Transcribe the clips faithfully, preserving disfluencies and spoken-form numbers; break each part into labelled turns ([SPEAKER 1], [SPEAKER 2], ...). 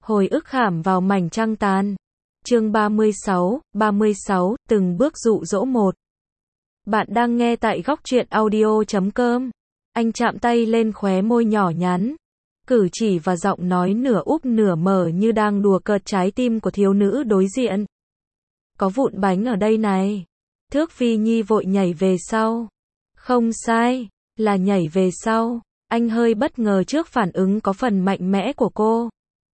[SPEAKER 1] Hồi ức khảm vào mảnh trăng tàn. Chương ba mươi sáu, ba mươi sáu, từng bước dụ dỗ một. Bạn đang nghe tại góc truyện audio chấm com. Anh chạm tay lên khóe môi nhỏ nhắn. Cử chỉ và giọng nói nửa úp nửa mở như đang đùa cợt trái tim của thiếu nữ đối diện. Có vụn bánh ở đây này. Thước Phi Nhi vội nhảy về sau. Không sai, là nhảy về sau. Anh hơi bất ngờ trước phản ứng có phần mạnh mẽ của cô.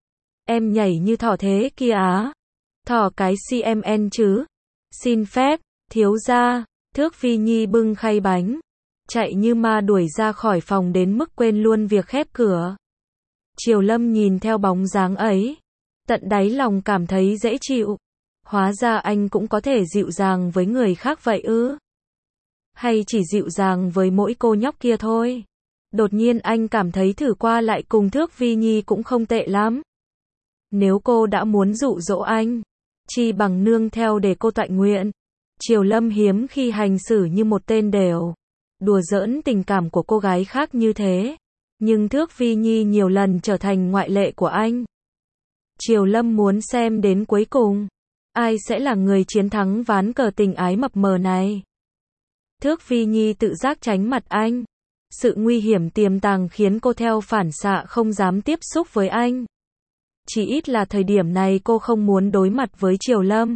[SPEAKER 1] Em nhảy như thỏ thế kia á? Thỏ cái xê em en chứ? Xin phép, thiếu gia. Thước Phi Nhi bưng khay bánh, chạy như ma đuổi ra khỏi phòng đến mức quên luôn việc khép cửa. Triều Lâm nhìn theo bóng dáng ấy, tận đáy lòng cảm thấy dễ chịu. Hóa ra anh cũng có thể dịu dàng với người khác vậy ư? Hay chỉ dịu dàng với mỗi cô nhóc kia thôi? Đột nhiên anh cảm thấy thử qua lại cùng Thước Phi Nhi cũng không tệ lắm. Nếu cô đã muốn dụ dỗ anh, chi bằng nương theo để cô toại nguyện. Triều Lâm hiếm khi hành xử như một tên đểu, đùa giỡn tình cảm của cô gái khác như thế. Nhưng Thước Phi Nhi nhiều lần trở thành ngoại lệ của anh. Triều Lâm muốn xem đến cuối cùng, ai sẽ là người chiến thắng ván cờ tình ái mập mờ này. Thước Phi Nhi tự giác tránh mặt anh. Sự nguy hiểm tiềm tàng khiến cô theo phản xạ không dám tiếp xúc với anh. Chỉ ít là thời điểm này cô không muốn đối mặt với Triều Lâm.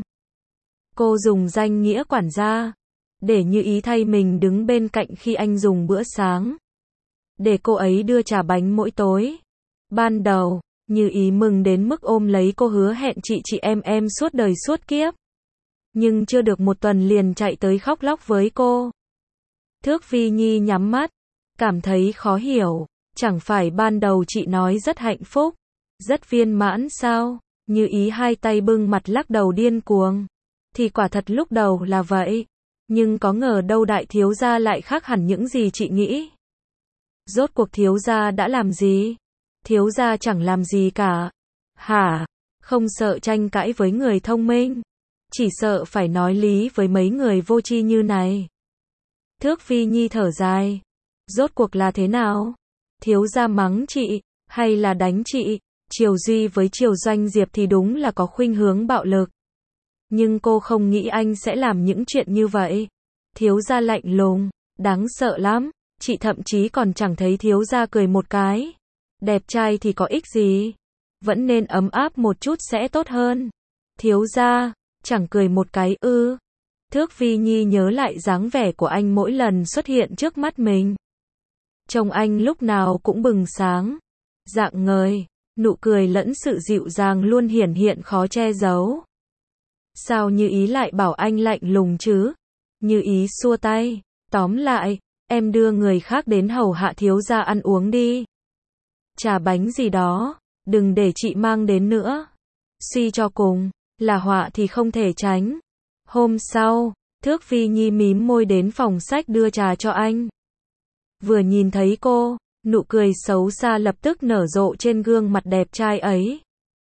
[SPEAKER 1] Cô dùng danh nghĩa quản gia, để Như Ý thay mình đứng bên cạnh khi anh dùng bữa sáng. Để cô ấy đưa trà bánh mỗi tối. Ban đầu, Như Ý mừng đến mức ôm lấy cô hứa hẹn chị chị em em suốt đời suốt kiếp. Nhưng chưa được một tuần liền chạy tới khóc lóc với cô. Thước Phi Nhi nhắm mắt, cảm thấy khó hiểu. Chẳng phải ban đầu chị nói rất hạnh phúc, rất viên mãn sao? Như Ý hai tay bưng mặt lắc đầu điên cuồng. Thì quả thật lúc đầu là vậy. Nhưng có ngờ đâu đại thiếu gia lại khác hẳn những gì chị nghĩ. Rốt cuộc thiếu gia đã làm gì? Thiếu gia chẳng làm gì cả. Hả? Không sợ tranh cãi với người thông minh. Chỉ sợ phải nói lý với mấy người vô tri như này. Thước Phi Nhi thở dài. Rốt cuộc là thế nào? Thiếu gia mắng chị, hay là đánh chị? Triều Duy với Triều Doanh Diệp thì đúng là có khuynh hướng bạo lực. Nhưng cô không nghĩ anh sẽ làm những chuyện như vậy. Thiếu gia lạnh lùng, đáng sợ lắm. Chị thậm chí còn chẳng thấy thiếu gia cười một cái. Đẹp trai thì có ích gì? Vẫn nên ấm áp một chút sẽ tốt hơn. Thiếu gia, chẳng cười một cái ư? Thước Phi Nhi nhớ lại dáng vẻ của anh mỗi lần xuất hiện trước mắt mình. Trông anh lúc nào cũng bừng sáng, rạng ngời, nụ cười lẫn sự dịu dàng luôn hiển hiện khó che giấu. Sao Như Ý lại bảo anh lạnh lùng chứ? Như Ý xua tay, tóm lại, em đưa người khác đến hầu hạ thiếu gia ăn uống đi. Trà bánh gì đó, đừng để chị mang đến nữa. Suy cho cùng, là họa thì không thể tránh. Hôm sau, Thước Phi Nhi mím môi đến phòng sách đưa trà cho anh. Vừa nhìn thấy cô, nụ cười xấu xa lập tức nở rộ trên gương mặt đẹp trai ấy.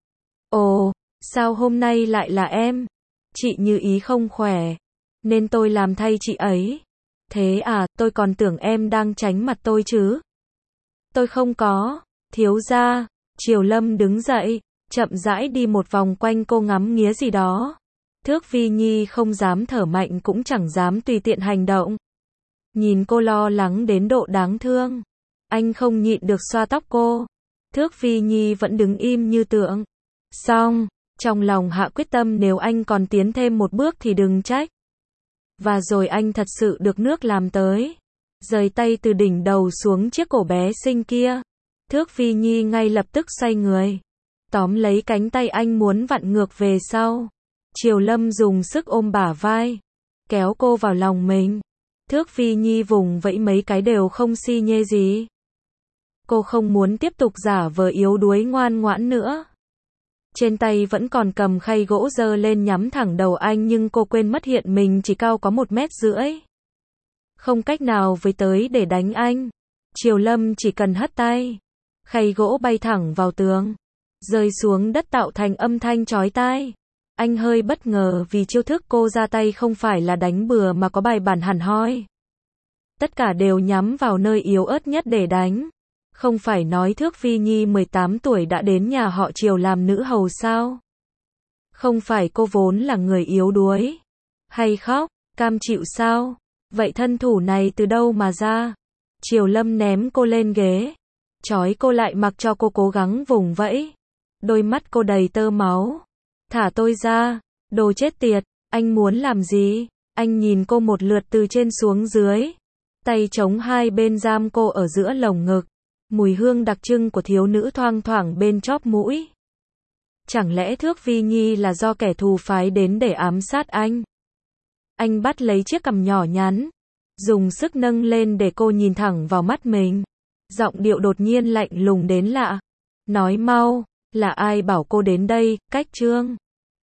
[SPEAKER 1] Ồ, sao hôm nay lại là em? Chị Như Ý không khỏe, nên tôi làm thay chị ấy. Thế à, tôi còn tưởng em đang tránh mặt tôi chứ. Tôi không có. Thiếu gia. Triều Lâm đứng dậy, chậm rãi đi một vòng quanh cô ngắm nghía gì đó. Thước Phi Nhi không dám thở mạnh cũng chẳng dám tùy tiện hành động. Nhìn cô lo lắng đến độ đáng thương, anh không nhịn được xoa tóc cô. Thước Phi Nhi vẫn đứng im như tượng. Xong, trong lòng hạ quyết tâm nếu anh còn tiến thêm một bước thì đừng trách. Và rồi anh thật sự được nước làm tới. Rời tay từ đỉnh đầu xuống chiếc cổ bé xinh kia. Thước Phi Nhi ngay lập tức xoay người, tóm lấy cánh tay anh muốn vặn ngược về sau. Triều Lâm dùng sức ôm bả vai, kéo cô vào lòng mình. Thước Phi Nhi vùng vẫy mấy cái đều không xi nhê gì. Cô không muốn tiếp tục giả vờ yếu đuối ngoan ngoãn nữa. Trên tay vẫn còn cầm khay gỗ giơ lên nhắm thẳng đầu anh nhưng cô quên mất hiện mình chỉ cao có một mét rưỡi. Không cách nào với tới để đánh anh. Triều Lâm chỉ cần hất tay, khay gỗ bay thẳng vào tường, rơi xuống đất tạo thành âm thanh chói tai. Anh hơi bất ngờ vì chiêu thức cô ra tay không phải là đánh bừa mà có bài bản hẳn hoi. Tất cả đều nhắm vào nơi yếu ớt nhất để đánh. Không phải nói Thước Phi Nhi mười tám tuổi đã đến nhà họ Triều làm nữ hầu sao? Không phải cô vốn là người yếu đuối, hay khóc, cam chịu sao? Vậy thân thủ này từ đâu mà ra? Triều Lâm ném cô lên ghế, trói cô lại mặc cho cô cố gắng vùng vẫy. Đôi mắt cô đầy tơ máu. Thả tôi ra, đồ chết tiệt, anh muốn làm gì? Anh nhìn cô một lượt từ trên xuống dưới, tay chống hai bên giam cô ở giữa lồng ngực. Mùi hương đặc trưng của thiếu nữ thoang thoảng bên chóp mũi. Chẳng lẽ Thước Phi Nhi là do kẻ thù phái đến để ám sát anh? Anh bắt lấy chiếc cằm nhỏ nhắn, dùng sức nâng lên để cô nhìn thẳng vào mắt mình. Giọng điệu đột nhiên lạnh lùng đến lạ. Nói mau, là ai bảo cô đến đây, Cách Trương?